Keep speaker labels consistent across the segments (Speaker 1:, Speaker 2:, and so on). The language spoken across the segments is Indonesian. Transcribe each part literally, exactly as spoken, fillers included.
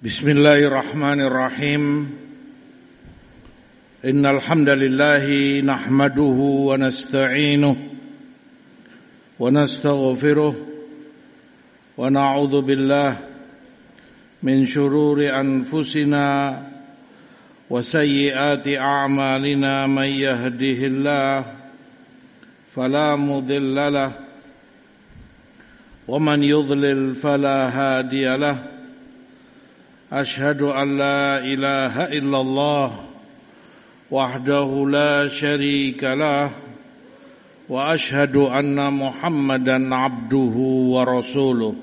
Speaker 1: Bismillahirrahmanirrahim. Innal hamdalillah nahmaduhu wa nasta'inuhu wa nastaghfiruh wa na'udzu billahi min shururi anfusina wa sayyiati a'malina man yahdihillahu fala mudilla lahu wa man yudlil fala hadiya lahu. Ashhadu an la ilaha illallah wahdahu la syarika lah wa ashhadu anna Muhammadan abduhu wa rasuluh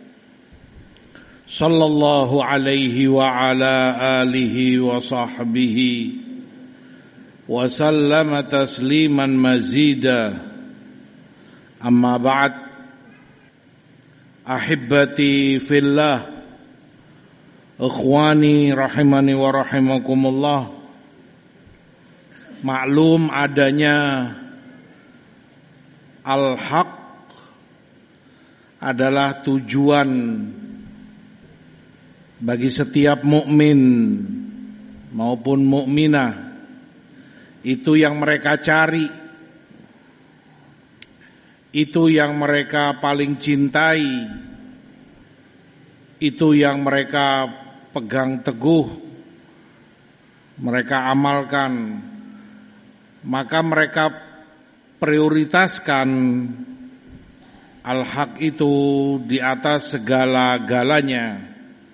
Speaker 1: sallallahu alaihi wa ala alihi wa sahbihi wa sallama tasliman mazida. Amma ba'd. Ahibbati fillah, ikhwani rahimani wa rahimakumullah. Maklum adanya al-haq adalah tujuan bagi setiap mukmin maupun mukminah. Itu yang mereka cari, itu yang mereka paling cintai, itu yang mereka pegang teguh, mereka amalkan. Maka mereka prioritaskan al-haq itu di atas segala-galanya.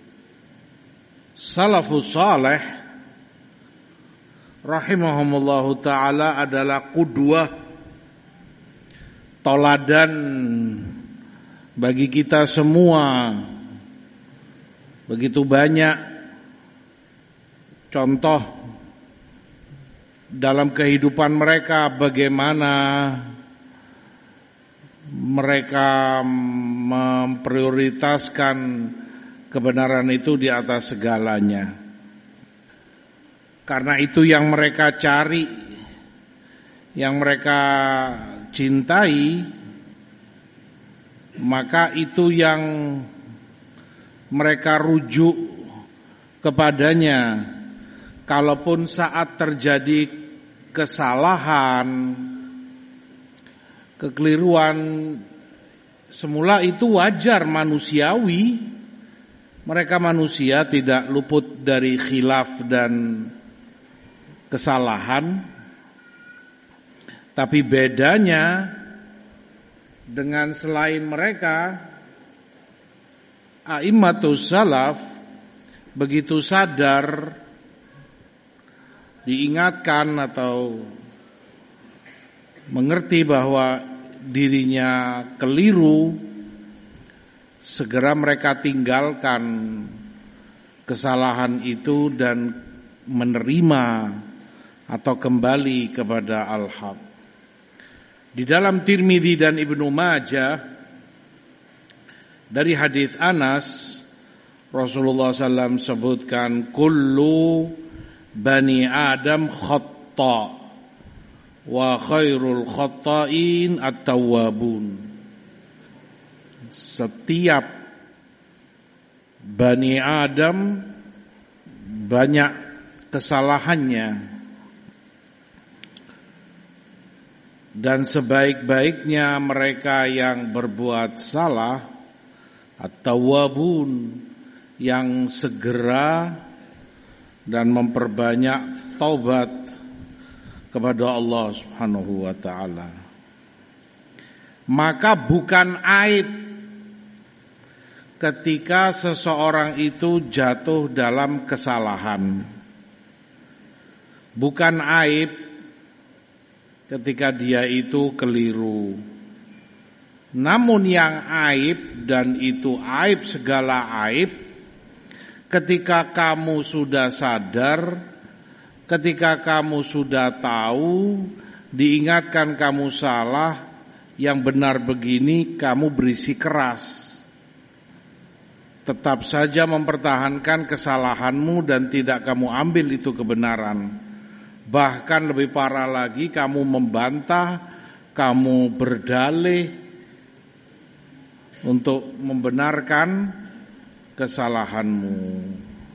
Speaker 1: Salafus saleh rahimahumullahu ta'ala adalah qudwah, toladan bagi kita semua. Begitu banyak contoh dalam kehidupan mereka, bagaimana mereka memprioritaskan kebenaran itu di atas segalanya. Karena itu yang mereka cari, yang mereka cintai, maka itu yang mereka rujuk kepadanya. Kalaupun saat terjadi kesalahan, kekeliruan, semula itu wajar, manusiawi. Mereka manusia tidak luput dari khilaf dan kesalahan. Tapi bedanya dengan selain mereka, a'immatus salaf begitu sadar, diingatkan atau mengerti bahwa dirinya keliru, segera mereka tinggalkan kesalahan itu dan menerima atau kembali kepada al-haq. Di dalam Tirmidzi dan Ibnu Majah dari hadis Anas, Rasulullah sallallahu alaihi wasallam sebutkan, kullu bani Adam khata wa khairul khata'in at-tawwabun. Setiap bani Adam banyak kesalahannya, dan sebaik-baiknya mereka yang berbuat salah, at-tawwabun, yang segera dan memperbanyak taubat kepada Allah Subhanahu wa taala. Maka bukan aib ketika seseorang itu jatuh dalam kesalahan. Bukan aib ketika dia itu keliru. Namun yang aib, dan itu aib segala aib, ketika kamu sudah sadar, ketika kamu sudah tahu, diingatkan kamu salah, yang benar begini, kamu berisi keras. Tetap saja mempertahankan kesalahanmu dan tidak kamu ambil itu kebenaran. Bahkan lebih parah lagi, kamu membantah, kamu berdalih untuk membenarkan kesalahanmu.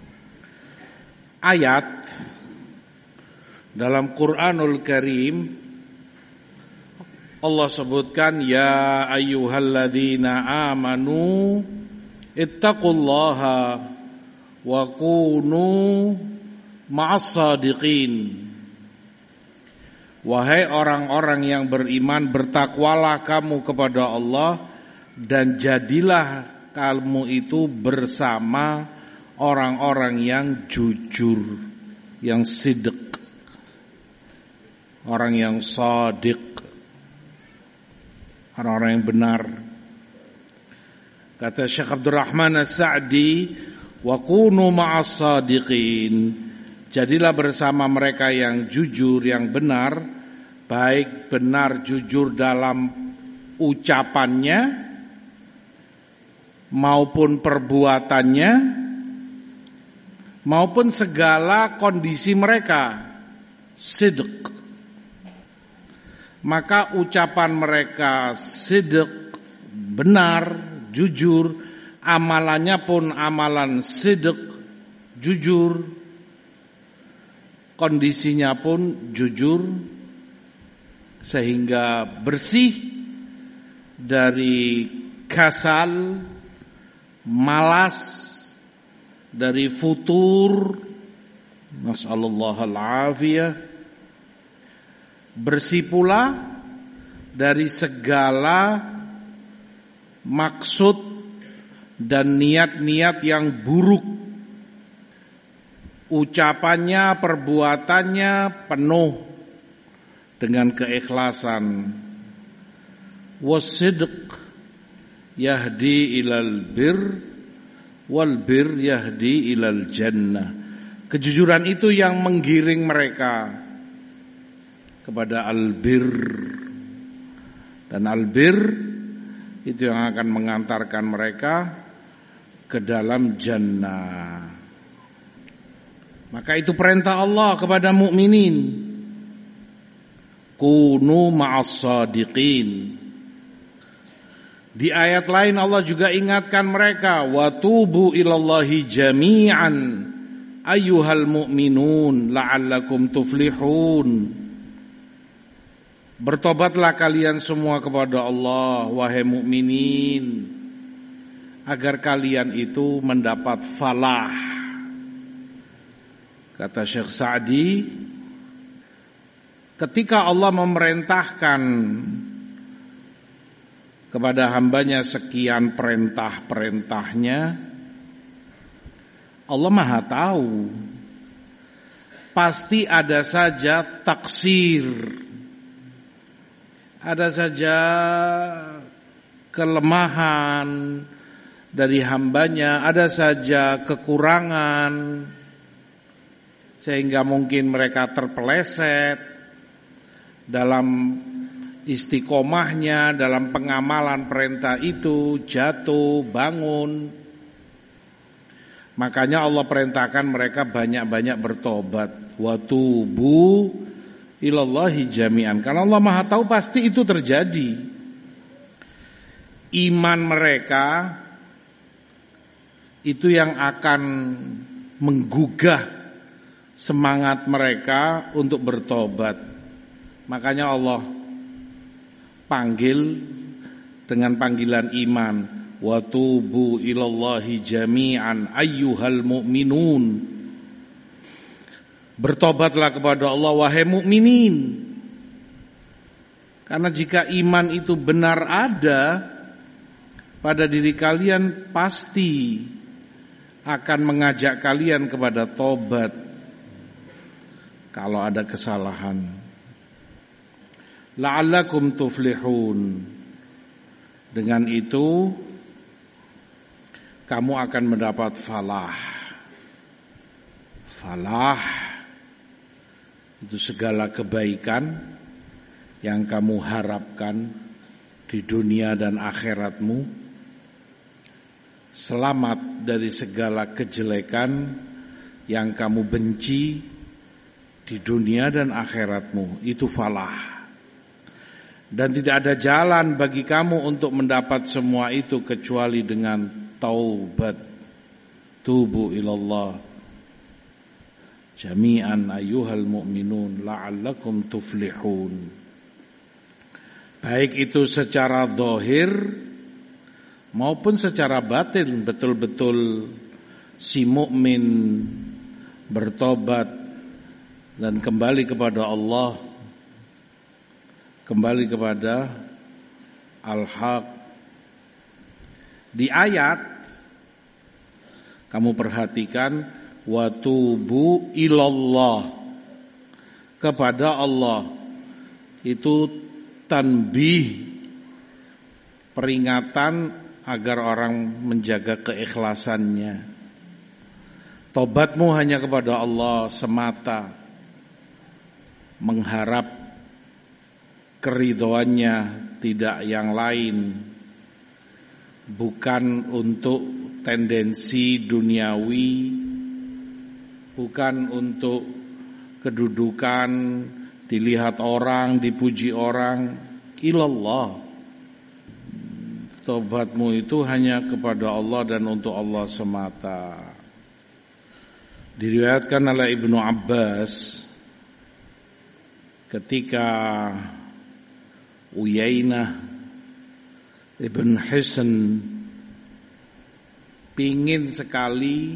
Speaker 1: ayat dalam Quranul Karim Allah sebutkan ya ayyuhalladzina amanu ittaqullaha wa kunu ma'as shadiqin. Wahai orang-orang yang beriman, bertakwalah kamu kepada Allah dan jadilah kamu itu bersama orang-orang yang jujur, yang sidq, orang yang shadiq, orang-orang yang benar. Kata Syekh Abdurrahman As-Sa'di, wa kunu ma'as shadiqin. Jadilah bersama mereka yang jujur, yang benar, baik benar jujur dalam ucapannya maupun perbuatannya maupun segala kondisi mereka, sidq. Maka ucapan mereka sidq, benar, jujur, amalannya pun amalan sidq, jujur, kondisinya pun jujur, sehingga bersih dari kasal, malas, dari futur, nasallallahu al-afiyah, bersih pula dari segala maksud dan niat-niat yang buruk. Ucapannya, perbuatannya penuh dengan keikhlasan. Wasidq yahdi ilal bir wal bir yahdi ilal jannah. Kejujuran itu yang menggiring mereka kepada albir, dan albir itu yang akan mengantarkan mereka ke dalam jannah. Maka itu perintah Allah kepada mukminin. Kunu ma'as shadiqin. Di ayat lain Allah juga ingatkan mereka, wa tubu ilallahi jami'an ayyuhal mu'minun la'allakum tuflihun. Bertobatlah kalian semua kepada Allah, wahai mukminin, agar kalian itu mendapat falah. Kata Syekh Sa'di, ketika Allah memerintahkan kepada hambanya sekian perintah-perintahnya, Allah Maha tahu, pasti ada saja taksir, ada saja kelemahan dari hambanya, ada saja kekurangan, sehingga mungkin mereka terpeleset dalam istiqomahnya, dalam pengamalan perintah itu, jatuh, bangun. Makanya Allah perintahkan mereka banyak-banyak bertobat. Wa tubu ilallahi jami'an. Karena Allah Maha tahu pasti itu terjadi. Iman mereka itu yang akan menggugah semangat mereka untuk bertobat. Makanya Allah panggil dengan panggilan iman, wa tubu ilallahi jami'an ayyuhal mu'minun. Bertobatlah kepada Allah wahai mukminin. Karena jika iman itu benar ada pada diri kalian, pasti akan mengajak kalian kepada tobat kalau ada kesalahan. La'allakum tuflihun. Dengan itu kamu akan mendapat falah. Falah itu segala kebaikan yang kamu harapkan di dunia dan akhiratmu. Selamat dari segala kejelekan yang kamu benci di dunia dan akhiratmu. Itu falah. Dan tidak ada jalan bagi kamu untuk mendapat semua itu kecuali dengan taubat. Tubu ilallah. jami'an ayyuhal mu'minun la'allakum tuflihun. Baik itu secara zahir maupun secara batin, betul-betul si mukmin bertobat dan kembali kepada Allah, kembali kepada Al-Haq. Di ayat kamu perhatikan, wa tubu ilallah, kepada Allah, itu tanbih, peringatan agar orang menjaga keikhlasannya. Tobatmu hanya kepada Allah semata, mengharap keridhoannya, tidak yang lain. Bukan untuk tendensi duniawi, bukan untuk kedudukan, dilihat orang, dipuji orang. Ilallah. Tobatmu itu hanya kepada Allah dan untuk Allah semata. Diriwayatkan oleh Ibnu Abbas ketika Uyainah Ibn Hisn pingin sekali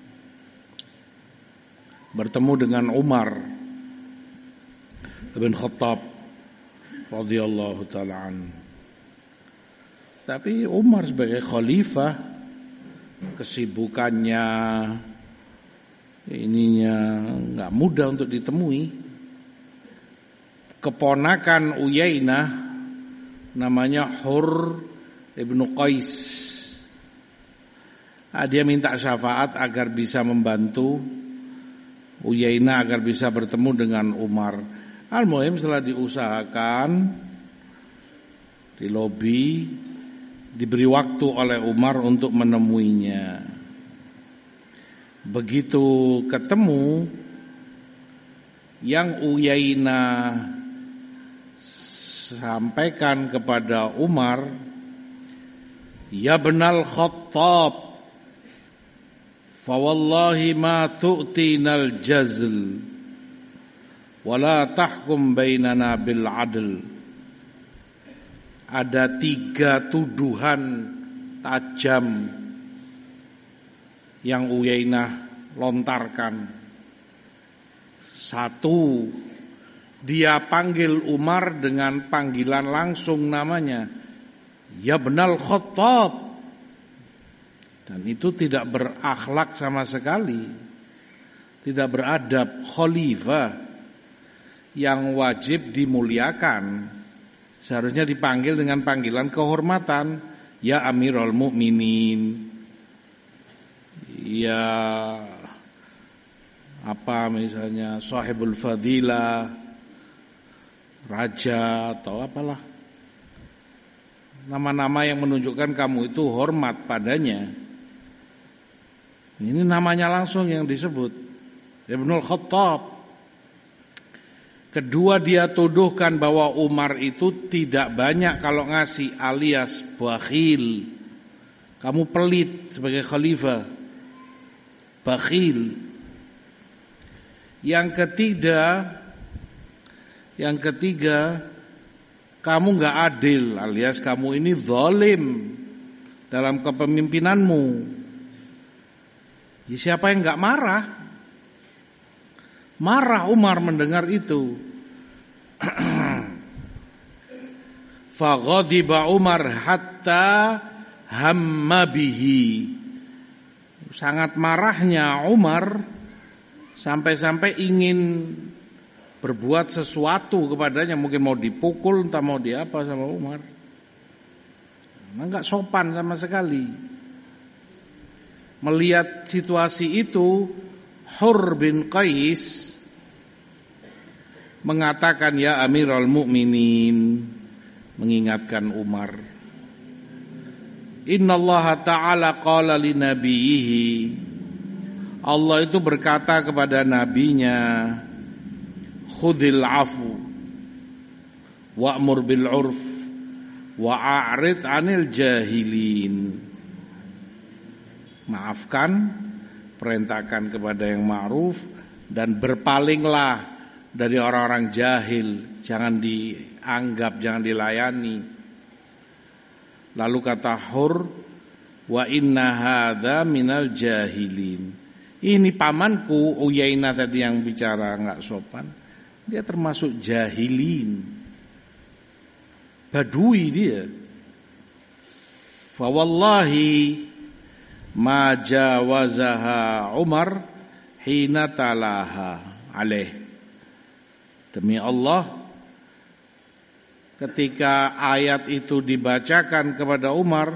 Speaker 1: bertemu dengan Umar Ibn Khattab radhiyallahu ta'ala anhu. Tapi Umar sebagai khalifah, kesibukannya ininya enggak mudah untuk ditemui. Keponakan Uyainah namanya Hur Ibnu Qais. Ah, dia minta syafaat agar bisa membantu Uyainah agar bisa bertemu dengan Umar. Al-muhim setelah diusahakan, di lobi, diberi waktu oleh Umar untuk menemuinya. Begitu ketemu, yang Uyainah sampaikan kepada Umar, ya benal Khattab, fa wallahi ma tu'tinal jazl wala tahkum bainana bil adl. Ada tiga tuduhan tajam yang Uyainah lontarkan. Satu, dia panggil Umar dengan panggilan langsung namanya, ya benal Khattab. Dan itu tidak berakhlak sama sekali, tidak beradab. Khalifah yang wajib dimuliakan seharusnya dipanggil dengan panggilan kehormatan, ya Amirul Mukminin, ya apa misalnya Sahibul Fadilah, raja atau apalah, nama-nama yang menunjukkan kamu itu hormat padanya. Ini namanya langsung yang disebut, Ibnul Khattab. Kedua, dia tuduhkan bahwa Umar itu tidak banyak kalau ngasih, alias bakhil. Kamu pelit sebagai khalifah, bakhil. Yang ketiga, yang ketiga, kamu nggak adil, alias kamu ini zalim dalam kepemimpinanmu. Ya, siapa yang nggak marah? Marah Umar mendengar itu. Faghadiba Umar hatta hamma bihi. Sangat marahnya Umar sampai-sampai ingin berbuat sesuatu kepadanya, mungkin mau dipukul, entah mau diapa sama Umar. Enggak sopan sama sekali. Melihat situasi itu, Hur bin Qais mengatakan, ya Amirul Mukminin, mengingatkan Umar, Innallaha ta'ala qala li nabiyhi, Allah itu berkata kepada nabinya, khudhil afu wa'mur bil urf wa'arid 'anil jahilin. Maafkan, perintahkan kepada yang ma'ruf, dan berpalinglah dari orang-orang jahil, jangan dianggap, jangan dilayani. Lalu kata Hur, wa inna hadza minal jahilin. Ini pamanku Uyainah tadi yang bicara enggak sopan, dia termasuk jahilin, badui dia. Fa wallahi ma jawazaha Umar hina talaha alaih. Demi Allah, ketika ayat itu dibacakan kepada Umar,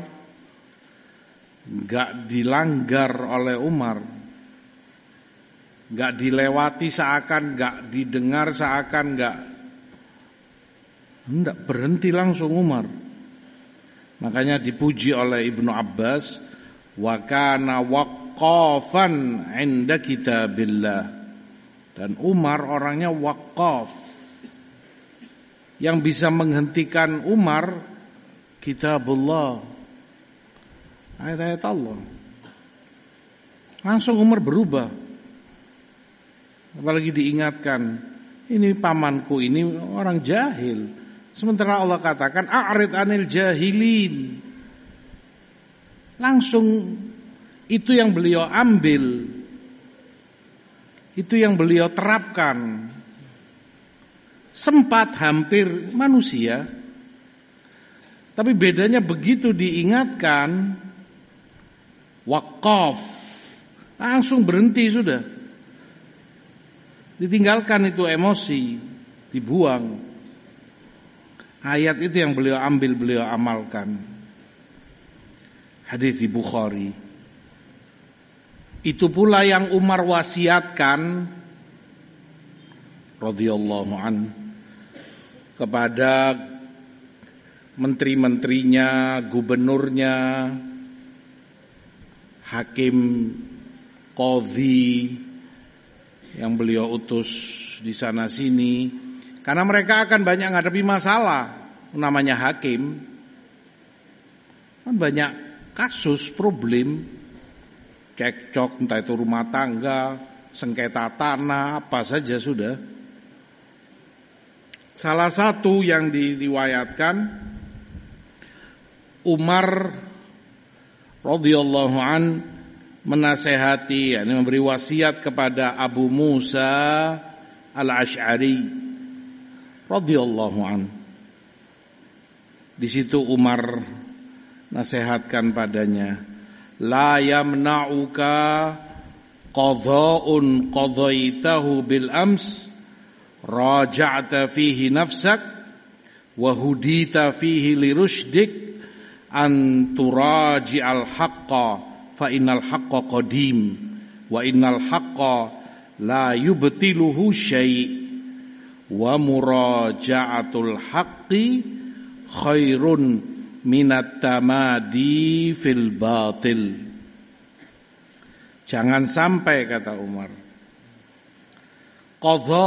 Speaker 1: enggak dilanggar oleh Umar, enggak dilewati seakan, enggak didengar seakan, enggak enggak berhenti langsung Umar. Makanya dipuji oleh Ibnu Abbas, wa kana waqqafan 'inda kitabillah. Dan Umar orangnya waqaf. Yang bisa menghentikan Umar kitabullah, ayat-ayat Allah. Langsung Umar berubah. Apalagi diingatkan, ini pamanku ini orang jahil. Sementara Allah katakan a'rid anil jahilin. Langsung itu yang beliau ambil, itu yang beliau terapkan. Sempat hampir manusia, tapi bedanya begitu diingatkan, waqaf, langsung berhenti sudah. Ditinggalkan itu emosi, dibuang. Ayat itu yang beliau ambil, beliau amalkan. Hadis di Bukhari. Itu pula yang Umar wasiatkan radhiyallahu an kepada menteri-menterinya, gubernurnya, hakim, qadhi yang beliau utus di sana sini, karena mereka akan banyak menghadapi masalah. Namanya hakim kan banyak kasus, problem, cekcok, entah itu rumah tangga, sengketa tanah, apa saja sudah. Salah satu yang diriwayatkan, Umar radhiyallahu an menasehati, yakni memberi wasiat kepada Abu Musa al-Asy'ari radhiyallahu an. Di situ Umar nasihatkan padanya, la yamna'uka qadha'un qadhaitahu bil ams raja'ta fihi nafsak wa hudita fihi lirushdik an turaji'al haqqa fa innal haqqa qadim wa innal haqqa la yubtiluhu syai' wa muraja'atul haqqi khairun minat tamadi fil batil. Jangan sampai, kata Umar, qadha,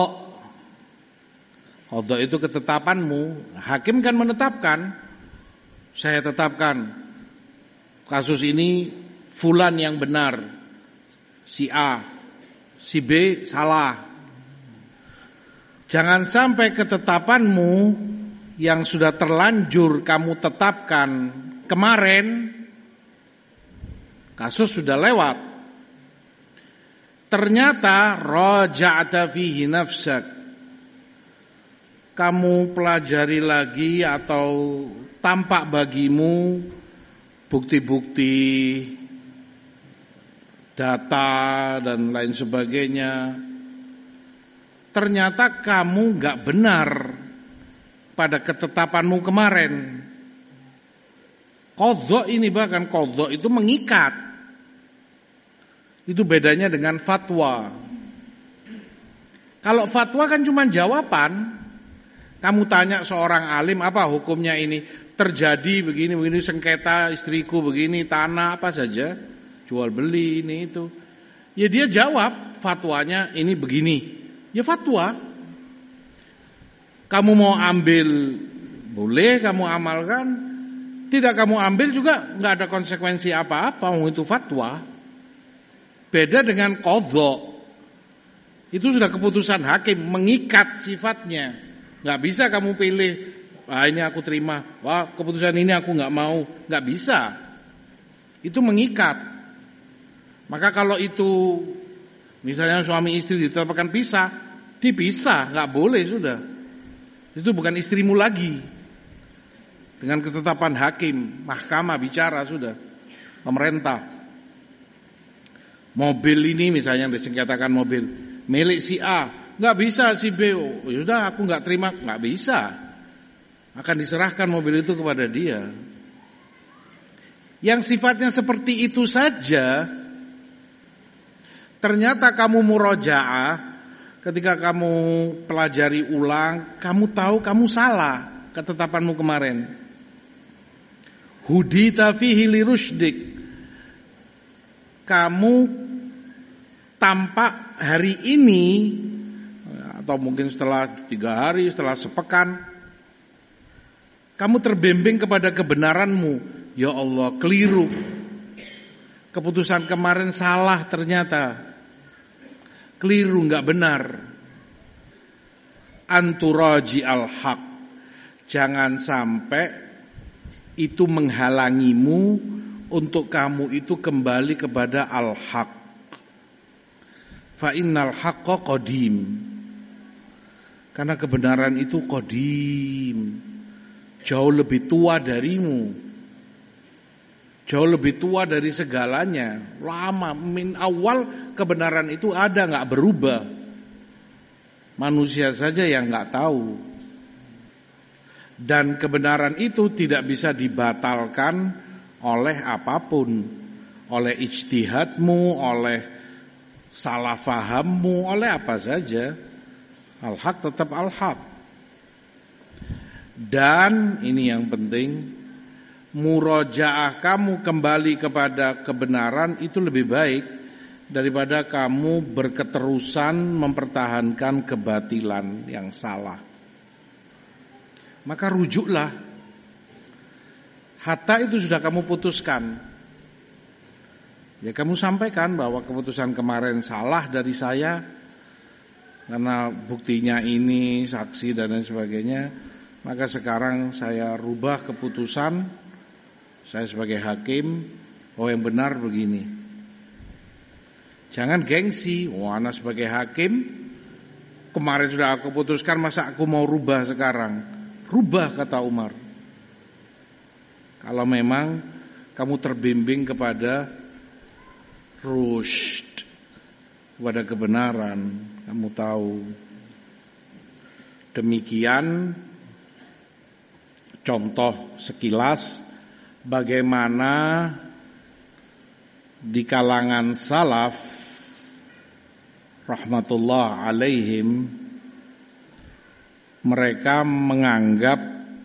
Speaker 1: qadha itu ketetapanmu. Hakim kan menetapkan, saya tetapkan kasus ini fulan yang benar, si A, si B salah. Jangan sampai ketetapanmu yang sudah terlanjur kamu tetapkan kemarin, kasus sudah lewat, ternyata raja'ta fihi nafsak, kamu pelajari lagi atau tampak bagimu bukti-bukti, data dan lain sebagainya, ternyata kamu gak benar pada ketetapanmu kemarin. Qadha ini, bahkan qadha itu mengikat. Itu bedanya dengan fatwa. Kalau fatwa kan cuma jawaban. Kamu tanya seorang alim, apa hukumnya ini? Terjadi begini, begini, sengketa istriku begini, tanah apa saja, jual beli ini itu. Ya dia jawab fatwanya ini begini. Ya fatwa. Kamu mau ambil boleh, kamu amalkan. Tidak kamu ambil juga nggak ada konsekuensi apa-apa, itu fatwa. Beda dengan qadha. Itu sudah keputusan hakim, mengikat sifatnya. Gak bisa kamu pilih, wah ini aku terima, wah keputusan ini aku gak mau. Gak bisa. Itu mengikat. Maka kalau itu misalnya suami istri ditetapkan pisah, dipisah, gak boleh sudah. Itu bukan istrimu lagi. Dengan ketetapan hakim, mahkamah bicara sudah, pemerintah. Mobil ini misalnya disengketakan mobil milik si A, nggak bisa si B, oh, yaudah aku nggak terima, nggak bisa. Akan diserahkan mobil itu kepada dia. Yang sifatnya seperti itu saja, ternyata kamu murojaah, ketika kamu pelajari ulang, kamu tahu kamu salah ketetapanmu kemarin. Hudita fihi lirusydik. Kamu tampak hari ini atau mungkin setelah tiga hari, setelah sepekan, kamu terbimbing kepada kebenaranmu. Ya Allah, keliru. Keputusan kemarin salah ternyata. Keliru, enggak benar. Anturaji al-haq. Jangan sampai itu menghalangimu untuk kamu itu kembali kepada al-haq. Fa innal haqqa qadim. Karena kebenaran itu qadim. Jauh lebih tua darimu. Jauh lebih tua dari segalanya. Lama, min awal kebenaran itu ada, enggak berubah. Manusia saja yang enggak tahu. Dan kebenaran itu tidak bisa dibatalkan oleh apapun. Oleh ijtihadmu, oleh salah fahammu, oleh apa saja. Al-haq tetap al-haq. Dan ini yang penting, murojaah kamu kembali kepada kebenaran itu lebih baik daripada kamu berketerusan mempertahankan kebatilan yang salah. Maka rujuklah. Hatta itu sudah kamu putuskan. Ya kamu sampaikan bahwa keputusan kemarin salah dari saya karena buktinya ini, saksi dan lain sebagainya. Maka sekarang saya rubah keputusan. Saya sebagai hakim, oh yang benar begini. Jangan gengsi. Oh anak sebagai hakim, kemarin sudah aku putuskan, masa aku mau rubah sekarang? Rubah, kata Umar. Kalau memang kamu terbimbing kepada rusyd, kepada kebenaran, kamu tahu. Demikian contoh sekilas bagaimana di kalangan salaf rahmatullah alaihim mereka menganggap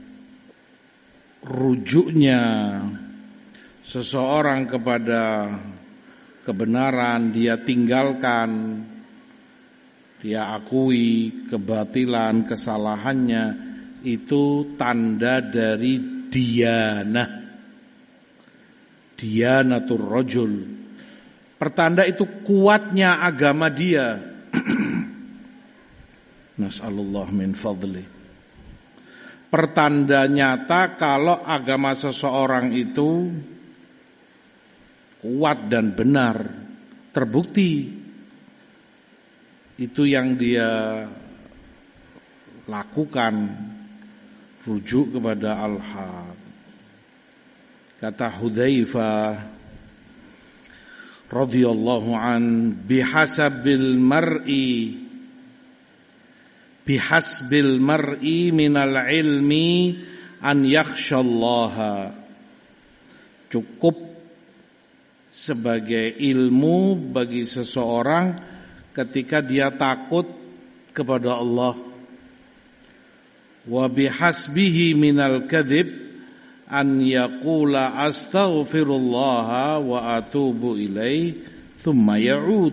Speaker 1: rujuknya seseorang kepada kebenaran, dia tinggalkan, dia akui kebatilan, kesalahannya, itu tanda dari diyanah. Diyanatur rajul. Pertanda itu kuatnya agama dia. Nas'alullah min fadli. Pertanda nyata kalau agama seseorang itu kuat dan benar, terbukti. Itu yang dia lakukan, rujuk kepada al-haq. Kata Hudzaifah radhiyallahu an, bihasabil mar'i bihasbil mar'i minal ilmi an yakhshallaha. Cukup sebagai ilmu bagi seseorang ketika dia takut kepada Allah. Wa bihasbihi minal kadhib an yaqula astaghfirullah wa atubu ilaih thumma ya'ud.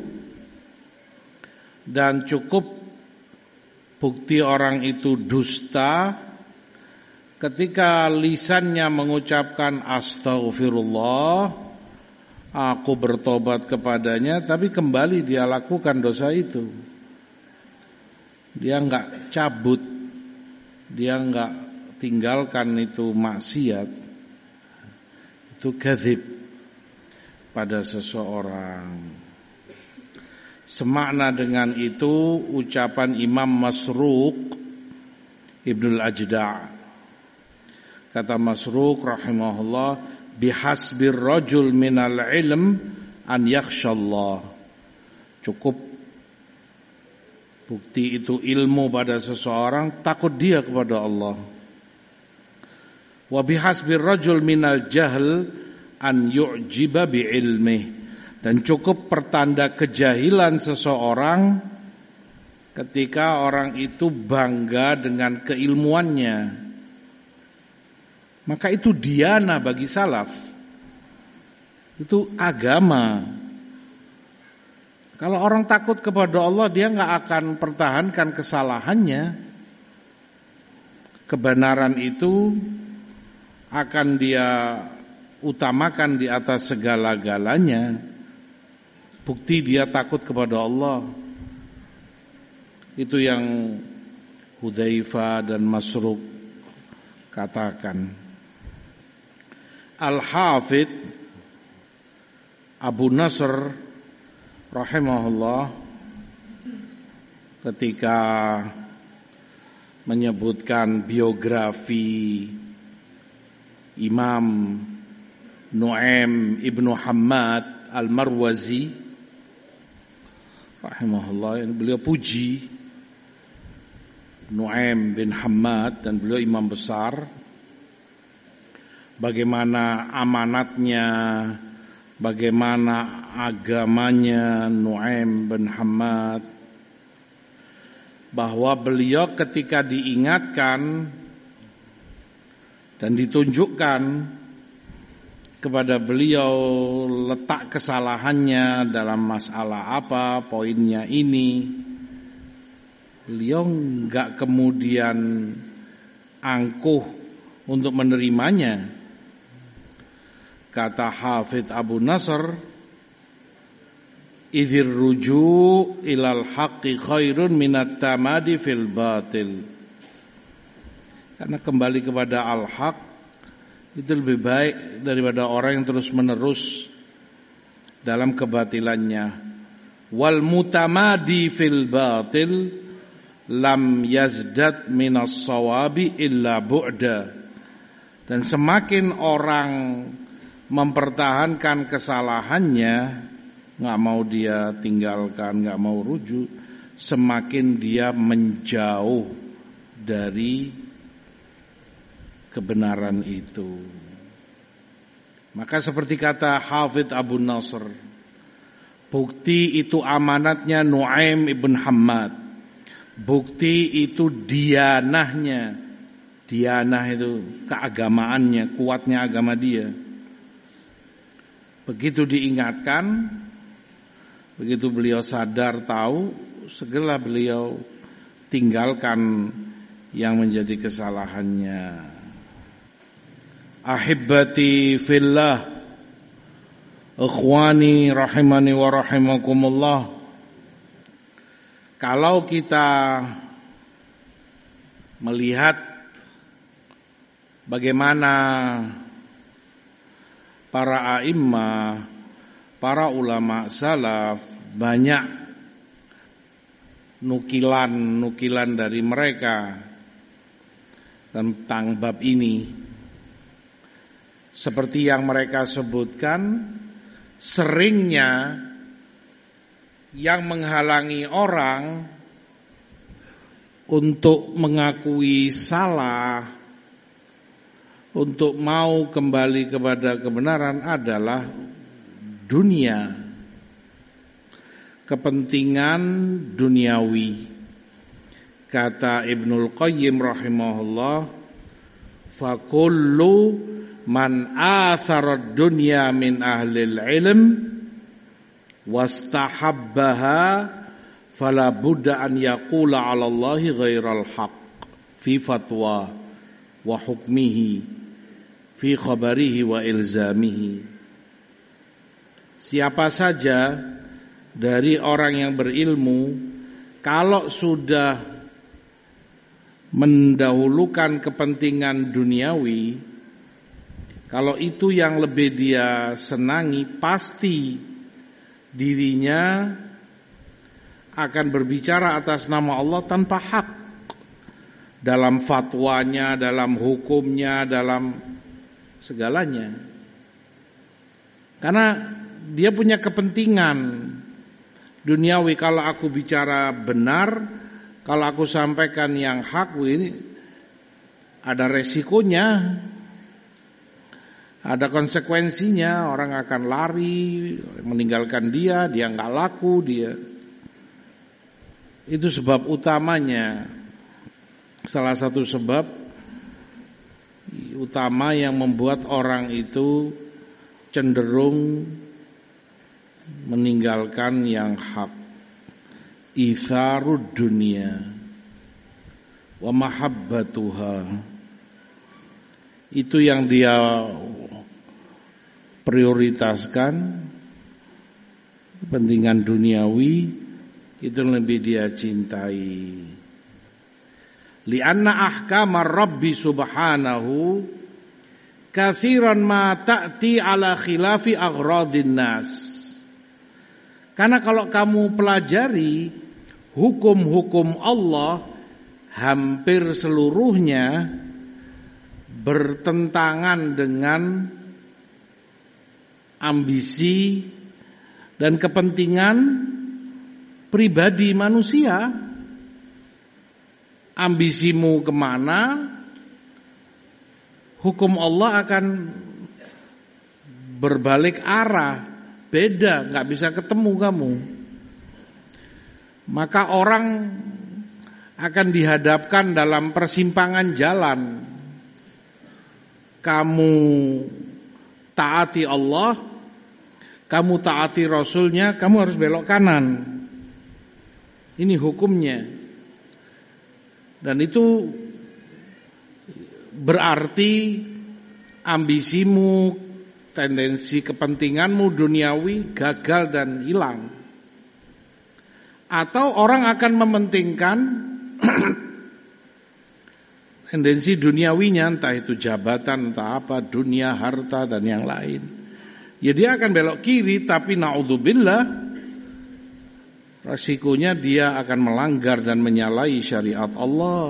Speaker 1: Dan cukup bukti orang itu dusta ketika lisannya mengucapkan astaghfirullah, aku bertobat kepadanya, tapi kembali dia lakukan dosa itu. dia enggak cabut, dia enggak tinggalkan itu maksiat, itu kadzib pada seseorang. Semakna dengan itu ucapan Imam Masruq Ibnul Ajda'. Kata Masruq rahimahullah, bihasbir rajul minal ilm an yakhshallah. Cukup bukti itu ilmu pada seseorang, takut dia kepada Allah. Wa bihasbir rajul minal jahl an yu'jiba bi ilmih. Dan cukup pertanda kejahilan seseorang ketika orang itu bangga dengan keilmuannya. Maka itu diana bagi salaf. Itu agama. Kalau orang takut kepada Allah, dia enggak akan pertahankan kesalahannya. Kebenaran itu akan dia utamakan di atas segala-galanya. Bukti dia takut kepada Allah. Itu yang Hudzaifah dan Masruq katakan. Al-Hafidz Abu Nasr rahimahullah ketika menyebutkan biografi Imam Nu'aim ibnu Hammad al-Marwazi rahimahullah, beliau puji Nu'aim bin Hammad dan beliau imam besar, bagaimana amanatnya, bagaimana agamanya Nu'aim bin Hammad, bahwa beliau ketika diingatkan dan ditunjukkan kepada beliau letak kesalahannya dalam masalah apa, poinnya ini, beliau enggak kemudian angkuh untuk menerimanya. Kata Hafidz Abu Nasr, idzir ruju' ilal haqqi khairun minat tamadi fil batil. Karena kembali kepada al-haq itu lebih baik daripada orang yang terus menerus dalam kebatilannya. Wal mutamadi fil batil lam yazdad minas sawabi illa bu'da. Dan semakin orang mempertahankan kesalahannya, nggak mau dia tinggalkan, nggak mau rujuk, semakin dia menjauh dari kebenaran itu. Maka seperti kata Hafidz Abu Nasr, bukti itu amanatnya Nu'aim ibn Hammad, bukti itu dianahnya, dianah itu keagamaannya, kuatnya agama dia. Begitu diingatkan, begitu beliau sadar tahu, segera beliau tinggalkan yang menjadi kesalahannya. Ahibbati fillah, ikhwani rahimani wa rahimakumullah. Kalau kita melihat bagaimana para a'immah, para ulama salaf, banyak nukilan-nukilan dari mereka tentang bab ini. Seperti yang mereka sebutkan, seringnya yang menghalangi orang untuk mengakui salah, untuk mau kembali kepada kebenaran adalah dunia, kepentingan duniawi. Kata Ibnul Qayyim rahimahullah, fakullu man athara dunya min ahlil ilm wastahabbaha fala budda an yaqula 'ala Allahi ghairal haqq fi fatwa wa hukmihi fi khabarihi wa ilzamihi. Siapa saja dari orang yang berilmu, kalau sudah mendahulukan kepentingan duniawi, kalau itu yang lebih dia senangi, pasti dirinya akan berbicara atas nama Allah tanpa hak dalam fatwanya, dalam hukumnya, dalam segalanya. Karena dia punya kepentingan duniawi. Kalau aku bicara benar, kalau aku sampaikan yang hak, ini ada resikonya, ada konsekuensinya. Orang akan lari, meninggalkan dia, dia nggak laku, dia. Itu sebab utamanya, salah satu sebab utama yang membuat orang itu cenderung meninggalkan yang hak. Itharud dunia wa mahabbatuha, itu yang dia prioritaskan, kepentingan duniawi itu lebih dia cintai. Lianna ahkamar Rabbi subhanahu kathiran ma ta'ti ala khilafi aghradin nas. Karena kalau kamu pelajari hukum-hukum Allah, hampir seluruhnya bertentangan dengan ambisi dan kepentingan pribadi manusia. Ambisimu kemana, hukum Allah akan berbalik arah, beda, gak bisa ketemu kamu. Maka orang akan dihadapkan dalam persimpangan jalan. Kamu taati Allah, kamu taati Rasulnya, kamu harus belok kanan. Ini hukumnya. Dan itu berarti ambisimu, tendensi kepentinganmu duniawi gagal dan hilang. Atau orang akan mementingkan tendensi duniawinya, entah itu jabatan, entah apa, dunia, harta, dan yang lain. Ya dia akan belok kiri, tapi na'udzubillah, resikonya dia akan melanggar dan menyalahi syariat Allah.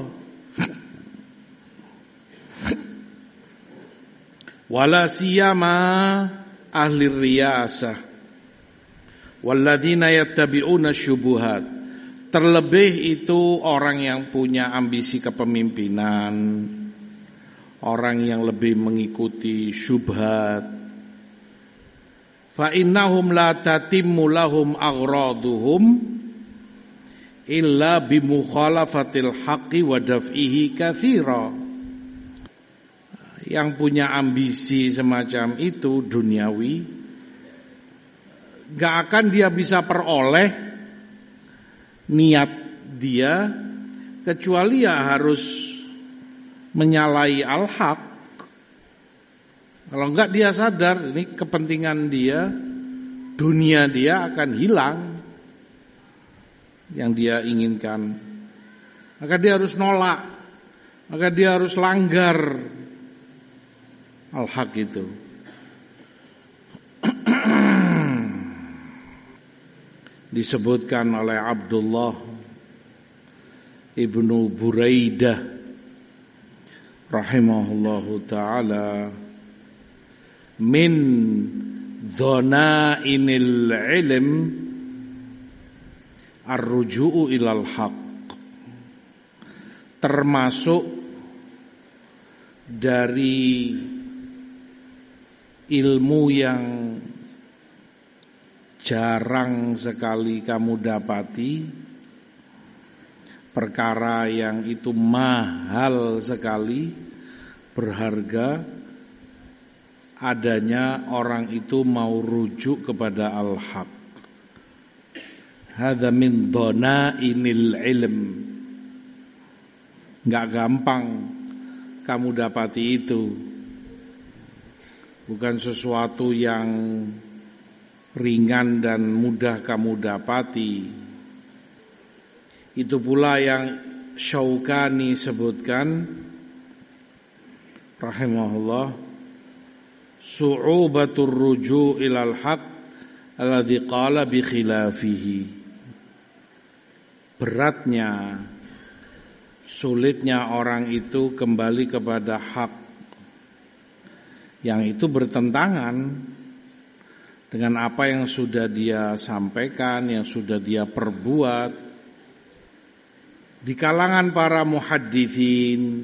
Speaker 1: Wala siyama ahli riyasah walladzina yattabi'una syubuhat. Terlebih itu orang yang punya ambisi kepemimpinan, orang yang lebih mengikuti syubhat. Fa innahum la tatimmu lahum aghraduhum illa bimukhalafatil haqqi wa daf'ihi katsira. Yang punya ambisi semacam itu duniawi, gak akan dia bisa peroleh niat dia kecuali ya harus menyalahi al-haq. Kalau enggak dia sadar ini kepentingan dia, dunia dia akan hilang yang dia inginkan. Maka dia harus nolak, maka dia harus langgar al-haq itu. Disebutkan oleh Abdullah ibnu Buraidah rahimahullahu ta'ala, min dhanainil ilm ar-ruju'u ilal haq. Termasuk dari ilmu yang jarang sekali kamu dapati, perkara yang itu mahal sekali, berharga, adanya orang itu mau rujuk kepada al-haq. Hadza min dhanainil ilm. Enggak gampang kamu dapati itu. Bukan sesuatu yang ringan dan mudah kamu dapati. Itu pula yang Syaukani sebutkan rahimahullah, su'ubatur ruju' ilal haq alladhi qala bi khilafihi. Beratnya, sulitnya orang itu kembali kepada hak yang itu bertentangan dengan apa yang sudah dia sampaikan, yang sudah dia perbuat. Di kalangan para muhadditsin,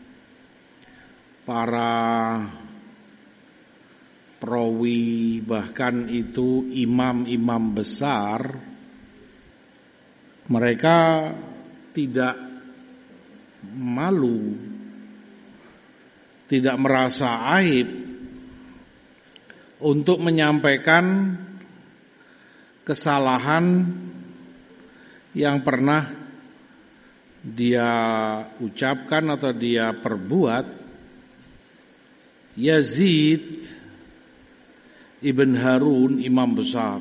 Speaker 1: para perawi, bahkan itu imam-imam besar, mereka tidak malu, tidak merasa aib untuk menyampaikan kesalahan yang pernah dia ucapkan atau dia perbuat. Yazid Ibn Harun, imam besar,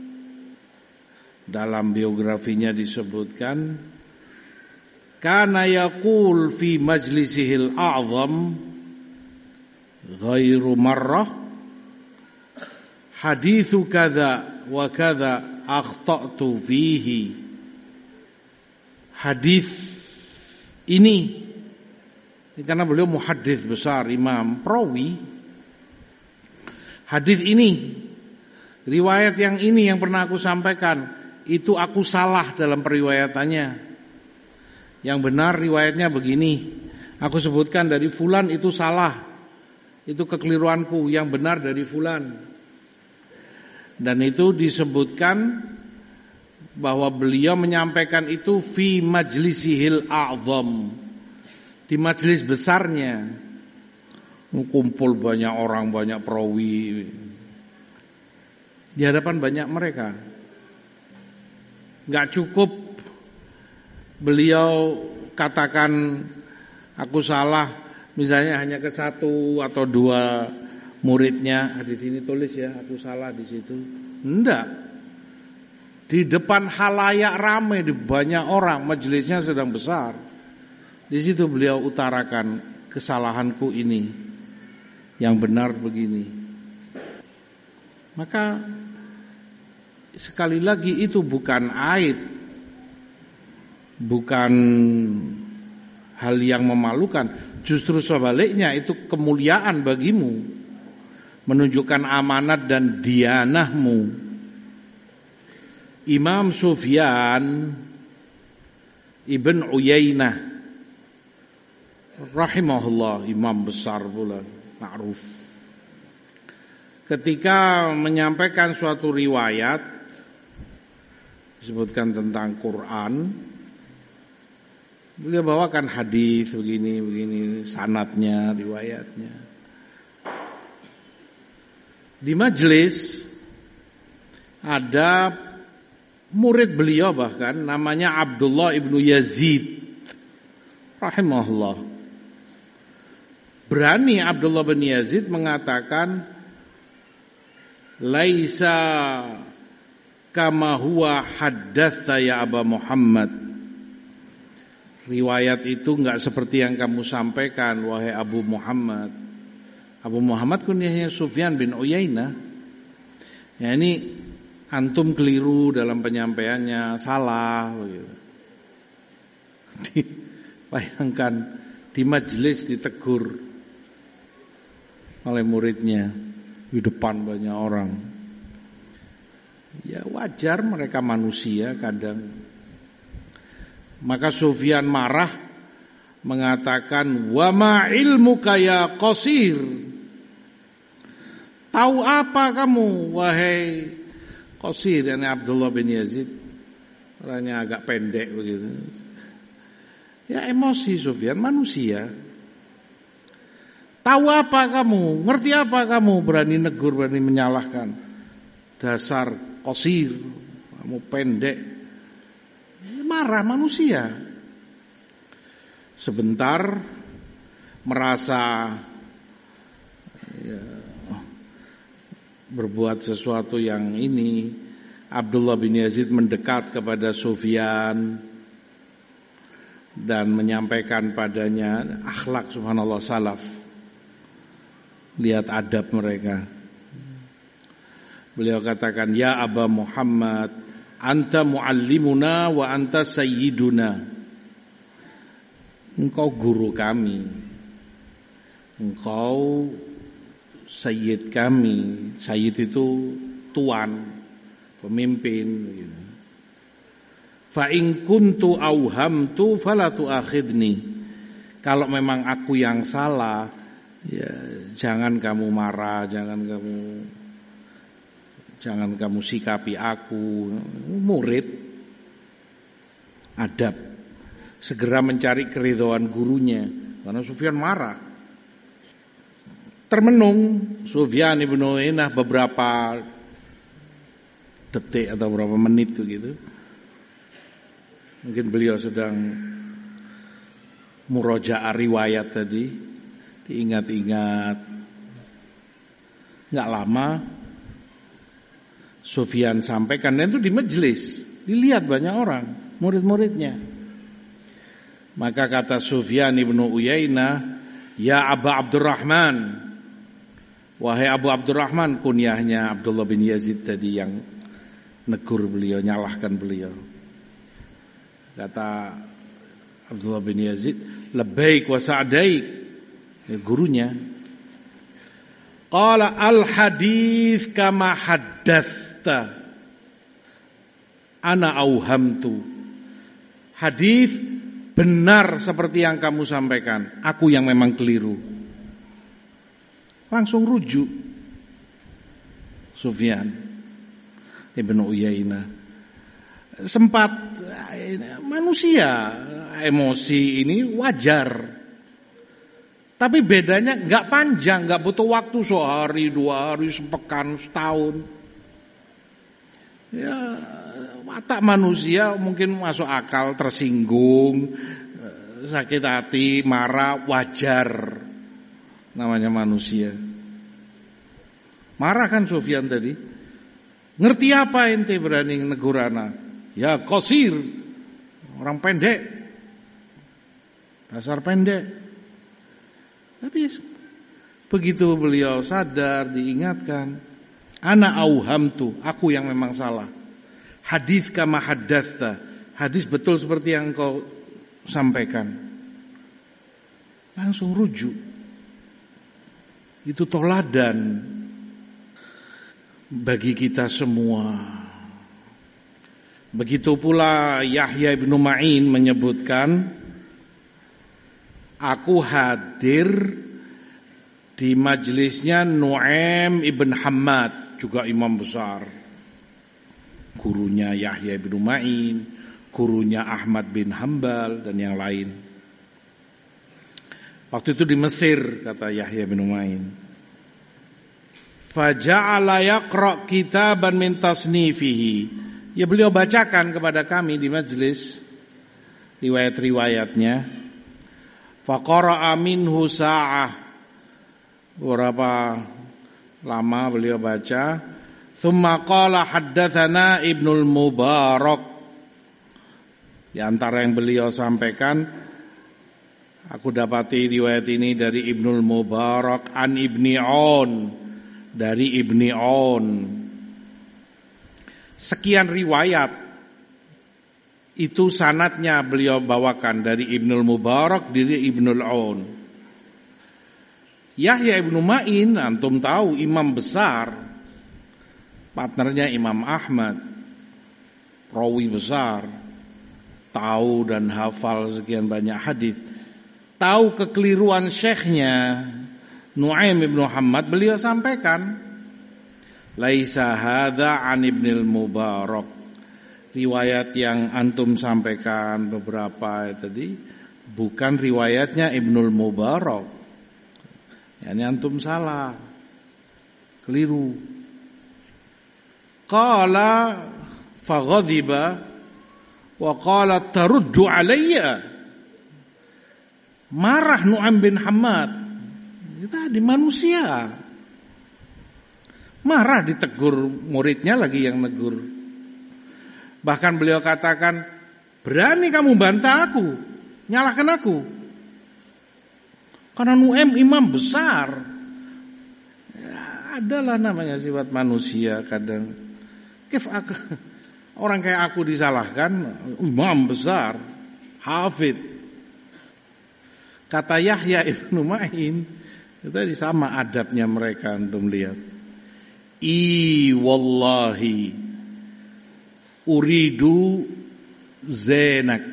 Speaker 1: dalam biografinya disebutkan, kana yaqul fi majlisihil a'zam ghairu marrah hadithu kadza wa kadza akhta'tu fihi. Hadis ini, karena beliau muhaddits besar, imam, perawi. Hadis ini, riwayat yang ini yang pernah aku sampaikan, itu aku salah dalam periwayatannya. Yang benar riwayatnya begini, aku sebutkan dari fulan itu salah, itu kekeliruanku, yang benar dari fulan. Dan itu disebutkan bahwa beliau menyampaikan itu fi majlisihil a'zam, di majelis besarnya, kumpul banyak orang, banyak perawi, di hadapan banyak mereka. Enggak cukup beliau katakan aku salah, misalnya hanya ke satu atau dua muridnya, hadis ini tulis ya, aku salah di situ. Enggak. Di depan halayak ramai, di banyak orang, majelisnya sedang besar. Di situ beliau utarakan kesalahanku ini, yang benar begini. Maka sekali lagi itu bukan aib, bukan hal yang memalukan. Justru sebaliknya itu kemuliaan bagimu, menunjukkan amanat dan dianahmu. Imam Sufyan Ibn Uyainah rahimahullah, imam besar pula, ma'ruf, ketika menyampaikan suatu riwayat disebutkan tentang Quran, beliau bawakan hadis begini begini sanadnya, riwayatnya. Di majelis ada murid beliau, bahkan namanya Abdullah ibnu Yazid rahimahullah. Berani Abdullah bin Yazid mengatakan, laisa kama huwa haddatsa ya Aba Muhammad. Riwayat itu enggak seperti yang kamu sampaikan wahai Abu Muhammad. Abu Muhammad kunyahnya Sufyan bin Uyainah. Ya, ini antum keliru dalam penyampaiannya, salah begitu. Bayangkan di majelis ditegur oleh muridnya di depan banyak orang. Ya wajar, mereka manusia kadang. Maka Sufyan marah mengatakan, wa ma ilmuka ya qasir. Tahu apa kamu wahai Qasir, yani Abdullah bin Yazid, orangnya agak pendek begitu. Ya emosi Sufyan, manusia. Tahu apa kamu? Ngerti apa kamu? Berani negur, berani menyalahkan. Dasar Qasir, kamu pendek. Marah manusia. Sebentar merasa ya, berbuat sesuatu yang ini, Abdullah bin Yazid mendekat kepada Sufyan, dan menyampaikan padanya akhlak subhanallah salaf. Lihat adab mereka. Beliau katakan, ya Aba Muhammad, anta muallimuna wa anta sayyiduna. Engkau guru kami, engkau sayyid kami. Sayyid itu tuan, pemimpin. Fa in kuntu auhamtu fala tuakhidni. Kalau memang aku yang salah, ya jangan kamu marah, jangan kamu jangan kamu sikapi aku. Murid adab, segera mencari keridhaan gurunya, karena Sufyan marah. Termenung Sufyan ibnu Uyainah beberapa detik atau beberapa menit begitu. Mungkin beliau sedang murojaah riwayat tadi, diingat-ingat. Enggak lama Sufyan sampaikan, dan itu di majelis, dilihat banyak orang, murid-muridnya. Maka kata Sufyan ibnu Uyainah, ya Aba Abdurrahman, wahai Abu Abdurrahman, kunyahnya Abdullah bin Yazid tadi yang negur beliau, nyalahkan beliau. Kata Abdullah bin Yazid, labbaik wa sa'daik, ya, gurunya. Qala al hadits kama haddathta ana auhamtu. Hadis benar seperti yang kamu sampaikan, aku yang memang keliru. Langsung rujuk Sufyan ibnu Uyainah. Sempat, manusia emosi ini wajar, tapi bedanya nggak panjang, nggak butuh waktu sehari, dua hari, sepekan, setahun. Ya, watak manusia mungkin masuk akal, tersinggung, sakit hati, marah, wajar. Namanya manusia. Marah kan Sufyan tadi? Ngerti apa ente berani negur ana? Ya qasir, orang pendek, dasar pendek. Tapi begitu beliau sadar, diingatkan, ana auhamtu, aku yang memang salah. Hadis kama haddatsa, hadis betul seperti yang kau sampaikan. Langsung rujuk. Itu toladan bagi kita semua. Begitu pula Yahya ibnu Ma'in menyebutkan, aku hadir di majelisnya Nu'aim ibn Hammad, juga imam besar. Gurunya Yahya ibnu Ma'in, gurunya Ahmad bin Hambal dan yang lain. Waktu itu di Mesir, kata Yahya ibnu Ma'in. Faja'ala yaqra' kitaban min tasnifihi. Ya beliau bacakan kepada kami di majelis riwayat-riwayatnya. Faqara'a minhu sa'ah. Berapa lama beliau baca. Tsumma qala haddatsana Ibnul Mubarak. Di antara yang beliau sampaikan, aku dapati riwayat ini dari Ibnul Mubarak an Ibni On, dari Ibni On. Sekian riwayat itu sanadnya beliau bawakan dari Ibnul Mubarak, dari Ibnul On. Yahya ibnu Ma'in, antum tahu, imam besar, partnernya Imam Ahmad, perawi besar, tahu dan hafal sekian banyak hadis, tahu kekeliruan syekhnya Nu'aim ibnu Hammad, beliau sampaikan, laisa hadza an Ibnul Mubarak. Riwayat yang antum sampaikan beberapa tadi bukan riwayatnya Ibnul Mubarak. Yani antum salah, keliru. Qala faghadiba wa qala taruddu alayya. Marah Nu'aim bin Hammad. Itu di manusia. Marah, ditegur muridnya lagi yang negur. Bahkan beliau katakan, berani kamu bantah aku. Nyalahkan aku. Karena Nu'aim imam besar. Ya, adalah namanya sifat manusia kadang. Kif aku, orang kayak aku disalahkan, imam besar, hafid. Kata Yahya ibnu Ma'in, itu tadi sama adabnya mereka untuk melihat. I wallahi uridu zenak.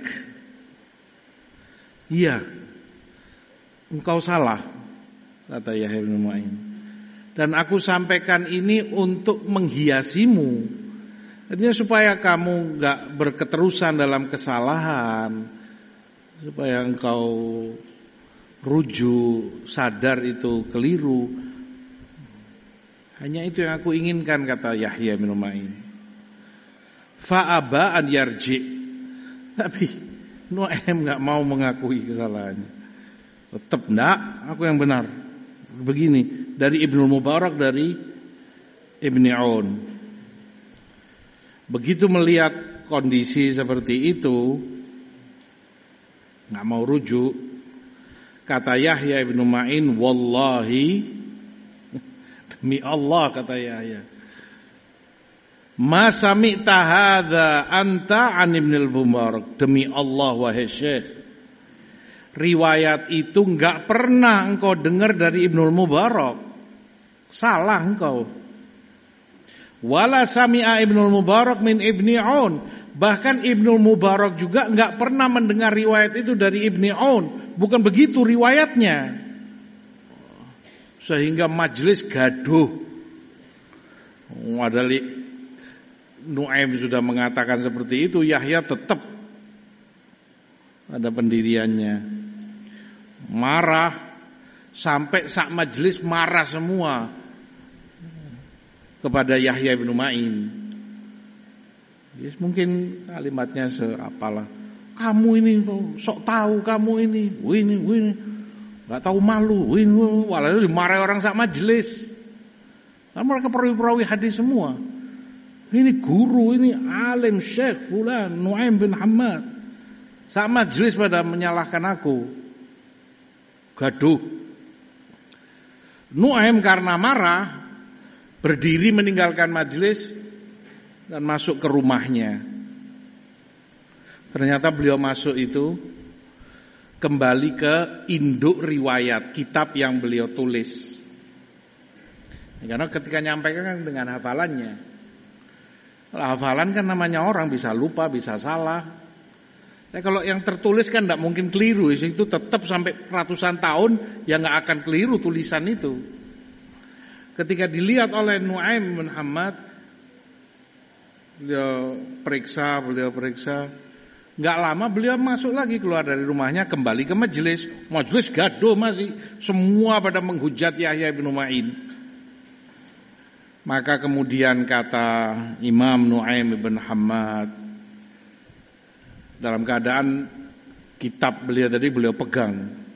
Speaker 1: Iya, engkau salah, kata Yahya bin Ma'in. Dan aku sampaikan ini untuk menghiasimu. Artinya supaya kamu gak berketerusan dalam kesalahan. Supaya engkau rujuk, sadar itu keliru. Hanya itu yang aku inginkan, kata Yahya bin Ma'in. Fa'aba an yarji. Tapi Nu'aim gak mau mengakui kesalahannya. Tetap enggak, aku yang benar. Begini, dari Ibnu Mubarak, dari Ibni Aun. Begitu melihat kondisi seperti itu, gak mau rujuk. Kata Yahya ibnu Ma'in, wallahi, demi Allah, kata Yahya, ma sami'ta hadza anta an Ibnul Mubarak. Demi Allah wahai Syekh, riwayat itu enggak pernah engkau dengar dari Ibnul Mubarak. Salah engkau. Wala sami'a Ibnul Mubarak min Ibni Aun. Bahkan Ibnul Mubarak juga enggak pernah mendengar riwayat itu dari Ibni Aun. Bukan begitu riwayatnya. Sehingga majelis gaduh. Wadali Nu'aim sudah mengatakan seperti itu, Yahya tetap ada pendiriannya. Marah sampai sak majelis marah semua kepada Yahya bin Ma'in. Yes, mungkin kalimatnya seapalah. Kamu ini sok tahu, kamu ini, ini, ini, nggak tahu malu, ini, walau dimarahi orang sak majelis. Kan mereka perawi-perawi hadis semua. Ini guru, ini alim Syekh Fulan Nu'aim bin Hammad. Sak majelis pada menyalahkan aku. Gaduh. Nu'aim karena marah berdiri meninggalkan majelis dan masuk ke rumahnya. Ternyata beliau masuk itu kembali ke induk riwayat, kitab yang beliau tulis. Karena ketika nyampaikan kan dengan hafalannya. Hafalan kan namanya orang bisa lupa, bisa salah. Tapi kalau yang tertulis kan tidak mungkin keliru. Itu tetap sampai ratusan tahun yang nggak akan keliru tulisan itu. Ketika dilihat oleh Nu'aim bin Hammad, beliau periksa, beliau periksa. Nggak lama beliau masuk lagi, keluar dari rumahnya, kembali ke majelis. Majelis gaduh masih, semua pada menghujat Yahya bin Ma'in. Maka kemudian kata Imam Nu'aim bin Hammad, dalam keadaan kitab beliau tadi beliau pegang,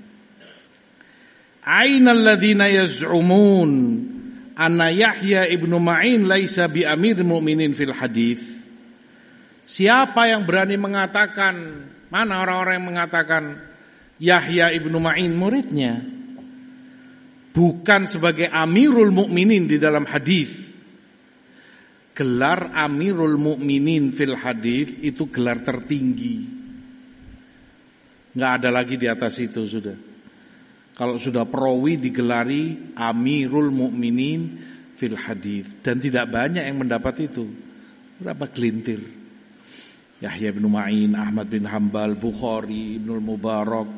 Speaker 1: Ainal ladzina yaz'umun anna Yahya ibnu Ma'in laisa bi amiril mu'minin fil hadis. Siapa yang berani mengatakan, mana orang-orang yang mengatakan Yahya ibnu Ma'in muridnya bukan sebagai amirul mukminin di dalam hadis. Gelar amirul mukminin fil hadis itu gelar tertinggi. Enggak ada lagi di atas itu sudah. Kalau sudah perawi digelari amirul mukminin fil hadis, dan tidak banyak yang mendapat itu. Berapa gelintir. Yahya bin Ma'in, Ahmad bin Hanbal, Bukhari, Ibnul Mubarak,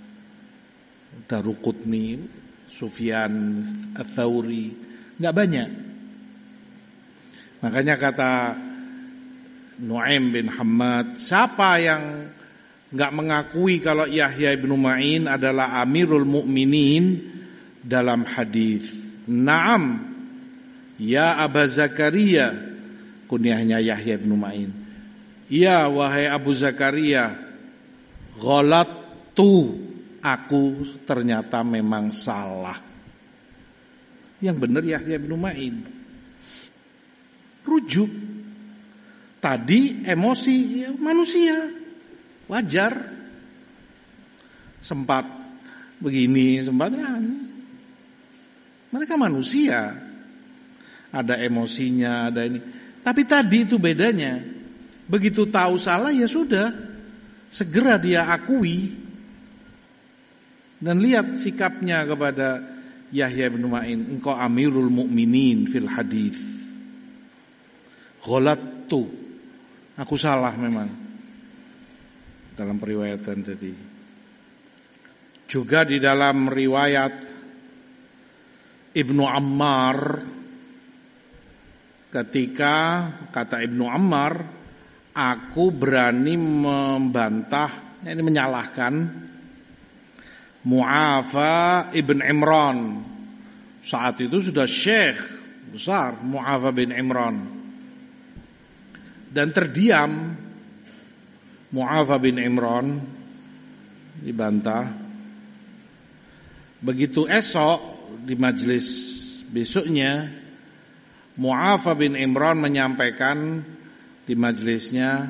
Speaker 1: Daruqutni, Sufyan Ats-Tsauri, enggak banyak. Makanya kata Nu'aim bin Hammad, siapa yang enggak mengakui kalau Yahya bin Ma'in adalah amirul mukminin dalam hadis? Naam, ya Abu Zakaria, kunyahnya Yahya bin Ma'in. Ya wahai Abu Zakaria, ghalattu, aku ternyata memang salah. Yang benar Yahya bin Ma'in. Rujuk. Tadi emosi ya, manusia, wajar. sempat begini, sempat ya. Mereka manusia, ada emosinya, ada ini. Tapi tadi itu bedanya, begitu tahu salah ya sudah, segera dia akui. Dan lihat sikapnya kepada Yahya bin Ma'in, engkau amirul mu'minin fil hadis. Ghalattu, aku salah memang dalam periwayatan tadi. Juga di dalam riwayat Ibnu Ammar, ketika kata Ibnu Ammar, aku berani membantah, ini menyalahkan Mu'afa ibn Imran. Saat itu sudah syekh besar Mu'afa bin Imran. Dan terdiam Mu'afa bin Imran dibantah. Begitu esok di majelis besoknya, Mu'afa bin Imran menyampaikan di majelisnya,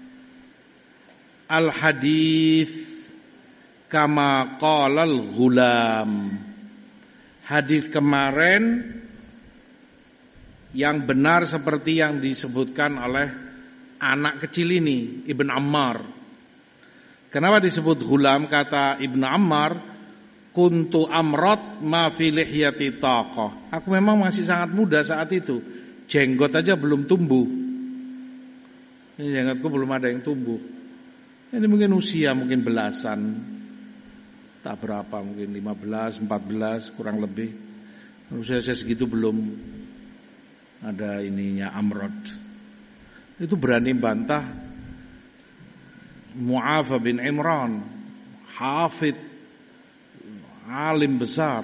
Speaker 1: al-hadis kama qalal ghulam. Hadis kemarin yang benar seperti yang disebutkan oleh anak kecil ini, Ibn Ammar. Kenapa disebut ghulam? Kata Ibn Ammar, kuntu amrot ma fi lihyati taqah. Aku memang masih sangat muda saat itu. Jenggot aja belum tumbuh. Ini jenggotku belum ada yang tumbuh. Ini mungkin usia mungkin belasan. Tak berapa, mungkin lima belas, empat belas kurang lebih. Usia saya segitu belum ada ininya amrod. Itu berani bantah Mu'afa bin Imran, hafid, alim besar.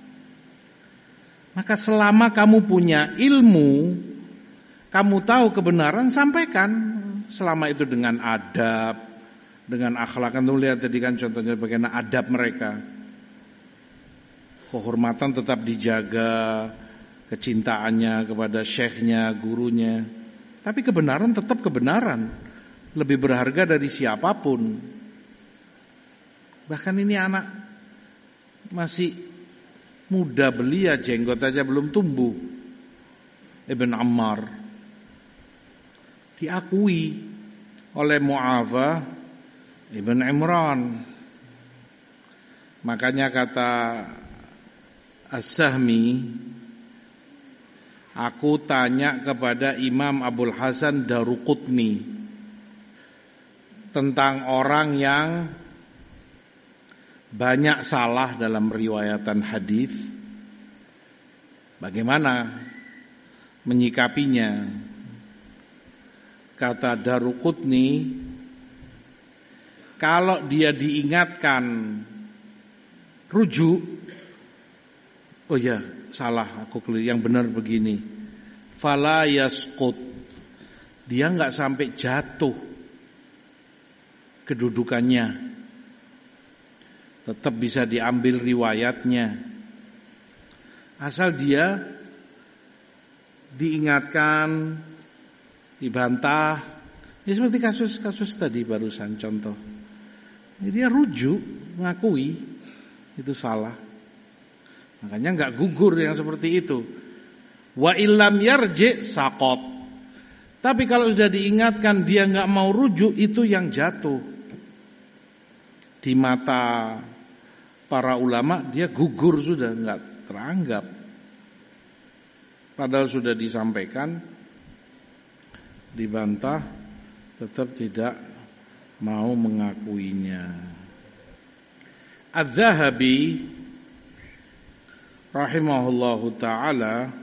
Speaker 1: Maka selama kamu punya ilmu, kamu tahu kebenaran, sampaikan. Selama itu dengan adab, dengan akhlak. Kan lihat tadi kan contohnya bagaimana adab mereka. Kehormatan tetap dijaga, kecintaannya kepada syekhnya, gurunya. Tapi kebenaran tetap kebenaran, lebih berharga dari siapapun. Bahkan ini anak masih muda belia, jenggot aja belum tumbuh. Ibn Ammar diakui oleh Mu'afa Ibn Imran. Makanya kata As-Sahmi, aku tanya kepada Imam Abul Hasan Daruqutni tentang orang yang banyak salah dalam riwayatan hadis, bagaimana menyikapinya? Kata Daruqutni, kalau dia diingatkan rujuk, oh ya salah aku yang benar begini, fala yasqut, dia enggak sampai jatuh kedudukannya, tetap bisa diambil riwayatnya, asal dia diingatkan, dibantah. Ya seperti kasus-kasus tadi barusan contoh. Jadi dia rujuk, mengakui itu salah. Makanya enggak gugur yang seperti itu. Wa illam yarji saqat. Tapi kalau sudah diingatkan dia enggak mau rujuk, itu yang jatuh. Di mata para ulama dia gugur sudah, enggak teranggap. Padahal sudah disampaikan, dibantah, tetap tidak mau mengakuinya. Az-Zahabi rahimahullahu ta'ala,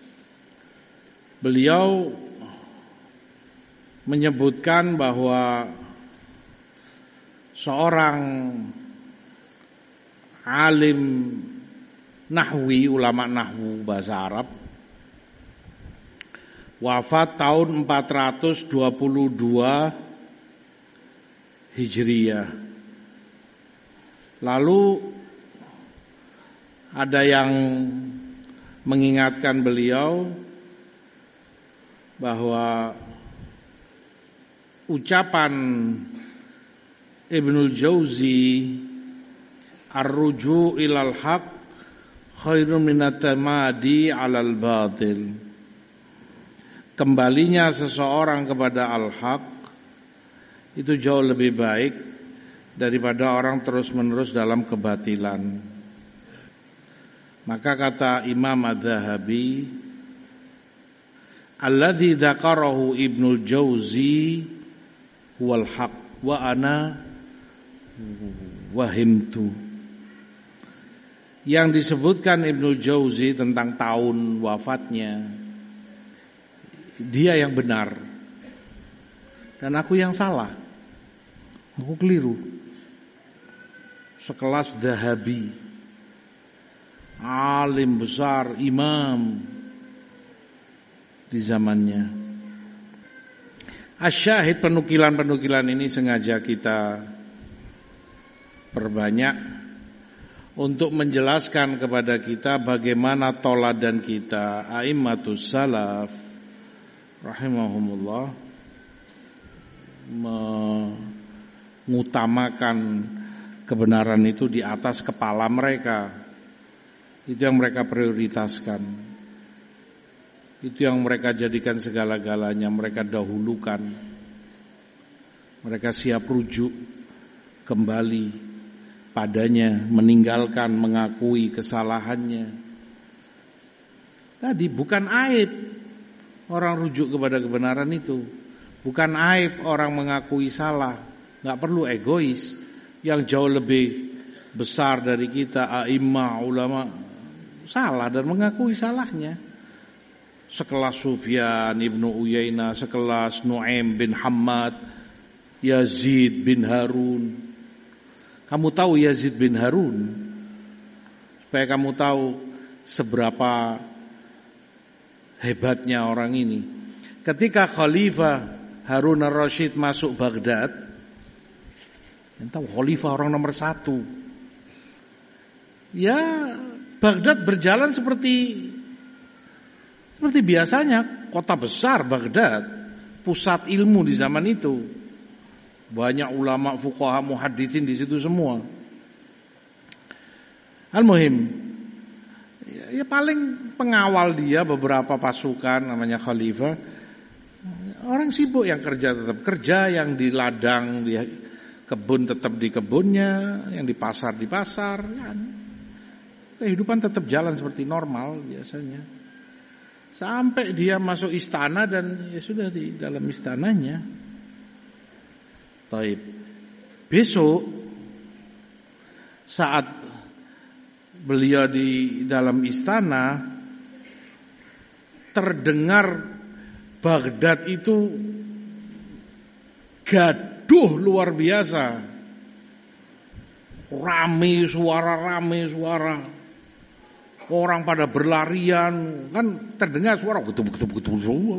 Speaker 1: beliau menyebutkan bahwa seorang alim nahwi, ulama nahwu bahasa Arab, wafat tahun empat ratus dua puluh dua Hijriyah. Lalu ada yang mengingatkan beliau bahwa ucapan Ibnul Jauzi Ar-ruju' ilal haq khairun minat tamadi 'alal batil. Kembalinya seseorang kepada al-haq itu jauh lebih baik daripada orang terus-menerus dalam kebatilan. Maka kata Imam Az-Zahabi, alladzi dzakarahu Ibnul Jauzi huwal haq wa ana wahimtu. Yang disebutkan Ibnul Jauzi tentang tahun wafatnya, dia yang benar dan aku yang salah, aku keliru. Sekelas Zahabi, alim besar, imam di zamannya. Asyahid, penukilan-penukilan ini sengaja kita perbanyak untuk menjelaskan kepada kita bagaimana toladan kita a'immatus salaf rahimahumullah mengutamakan kebenaran itu di atas kepala mereka. Itu yang mereka prioritaskan. Itu yang mereka jadikan segala-galanya, mereka dahulukan. Mereka siap rujuk kembali padanya, meninggalkan, mengakui kesalahannya. Tadi bukan aib orang rujuk kepada kebenaran itu. Bukan aib orang mengakui salah. Gak perlu egois. Yang jauh lebih besar dari kita, a'immah, ulama, salah dan mengakui salahnya. Sekelas Sufyan Ibnu Uyainah, sekelas Nu'aim bin Hammad, Yazid bin Harun. Kamu tahu Yazid bin Harun? Supaya kamu tahu seberapa hebatnya orang ini. Ketika Khalifah Harun ar-Rasyid masuk Baghdad, tahu khalifah orang nomor satu. Ya, Baghdad berjalan seperti seperti biasanya, kota besar Baghdad, pusat ilmu di zaman itu. Banyak ulama, fuqaha, muhadditsin di situ semua. Al-muhim, ya, ya paling pengawal dia beberapa pasukan namanya khalifah. Orang sibuk yang kerja tetap kerja, yang di ladang di kebun tetap di kebunnya, yang di pasar di pasar, kan. Kehidupan tetap jalan seperti normal biasanya. Sampai dia masuk istana dan ya sudah di dalam istananya. Taib. Besok saat beliau di dalam istana, terdengar Baghdad itu gaduh luar biasa. Rame suara, rame suara. Orang pada berlarian, kan terdengar suara getup-getup-getup.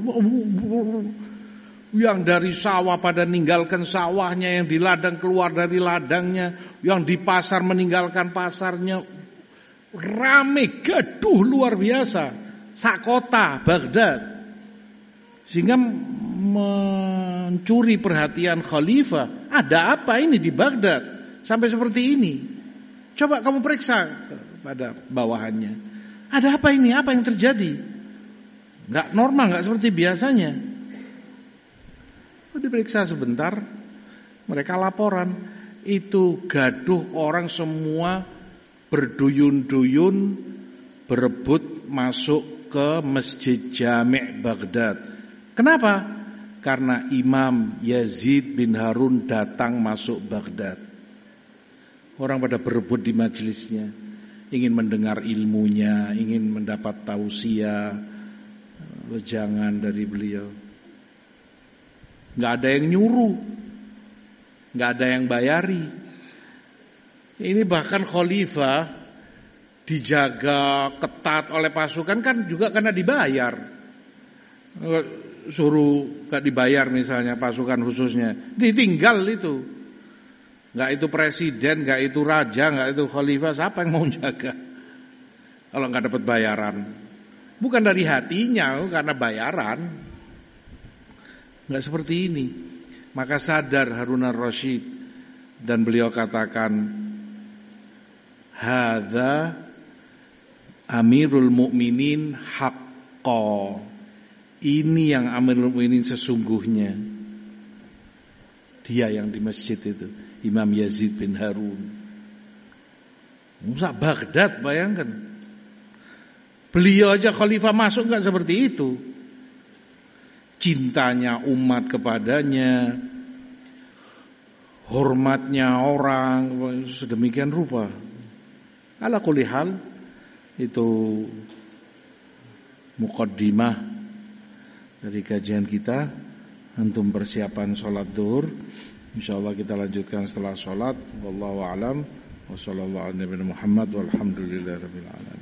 Speaker 1: Yang dari sawah pada meninggalkan sawahnya, yang di ladang keluar dari ladangnya, yang di pasar meninggalkan pasarnya. Rame, gaduh luar biasa. Sakota Baghdad. Sehingga mencuri perhatian khalifah. Ada apa ini di Baghdad sampai seperti ini? Coba kamu periksa pada bawahannya. Ada apa ini? Apa yang terjadi? Enggak normal, enggak seperti biasanya. Diperiksa sebentar, mereka laporan. Itu gaduh orang semua berduyun-duyun berebut masuk ke Masjid Jami' Baghdad. Kenapa? Karena Imam Yazid bin Harun datang masuk Baghdad. Orang pada berebut di majelisnya, ingin mendengar ilmunya, ingin mendapat tausiah, wejangan dari beliau. Gak ada yang nyuruh, gak ada yang bayari. Ini bahkan khalifah dijaga ketat oleh pasukan kan juga karena dibayar. Suruh gak dibayar misalnya pasukan khususnya, ditinggal itu. Gak itu presiden, gak itu raja, gak itu khalifah, siapa yang mau jaga kalau gak dapat bayaran? Bukan dari hatinya, karena bayaran. Gak seperti ini. Maka sadar Harun ar-Rasyid dan beliau katakan, hadza amirul mu'minin haqqa. Ini yang amirul mu'minin sesungguhnya. Dia yang di masjid itu, Imam Yazid bin Harun. Musa Baghdad, bayangkan. Beliau aja khalifah masuk enggak seperti itu. Cintanya umat kepadanya, hormatnya orang sedemikian rupa. Ala kulli hal, itu muqaddimah dari kajian kita. Antum persiapan sholat zuhur. InsyaAllah kita lanjutkan setelah sholat. Wallahu a'lam. Wa sallallahu ala nabiyina Muhammad walhamdulillahi rabbil alamin.